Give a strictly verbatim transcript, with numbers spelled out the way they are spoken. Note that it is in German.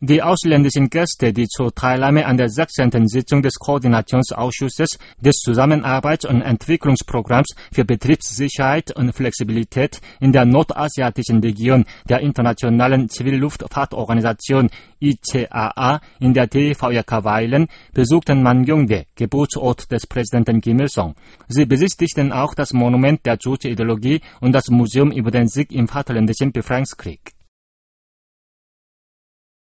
Die ausländischen Gäste, die zur Teilnahme an der sechzehnten Sitzung des Koordinationsausschusses des Zusammenarbeits- und Entwicklungsprogramms für Betriebssicherheit und Flexibilität in der nordasiatischen Region der Internationalen Zivilluftfahrtorganisation I C A A in der D V R K weilen, besuchten Mangyongdae, Geburtsort des Präsidenten Kim Il-sung. Sie besichtigten auch das Monument der Juche-Ideologie und das Museum über den Sieg im Vaterländischen Befreiungskrieg.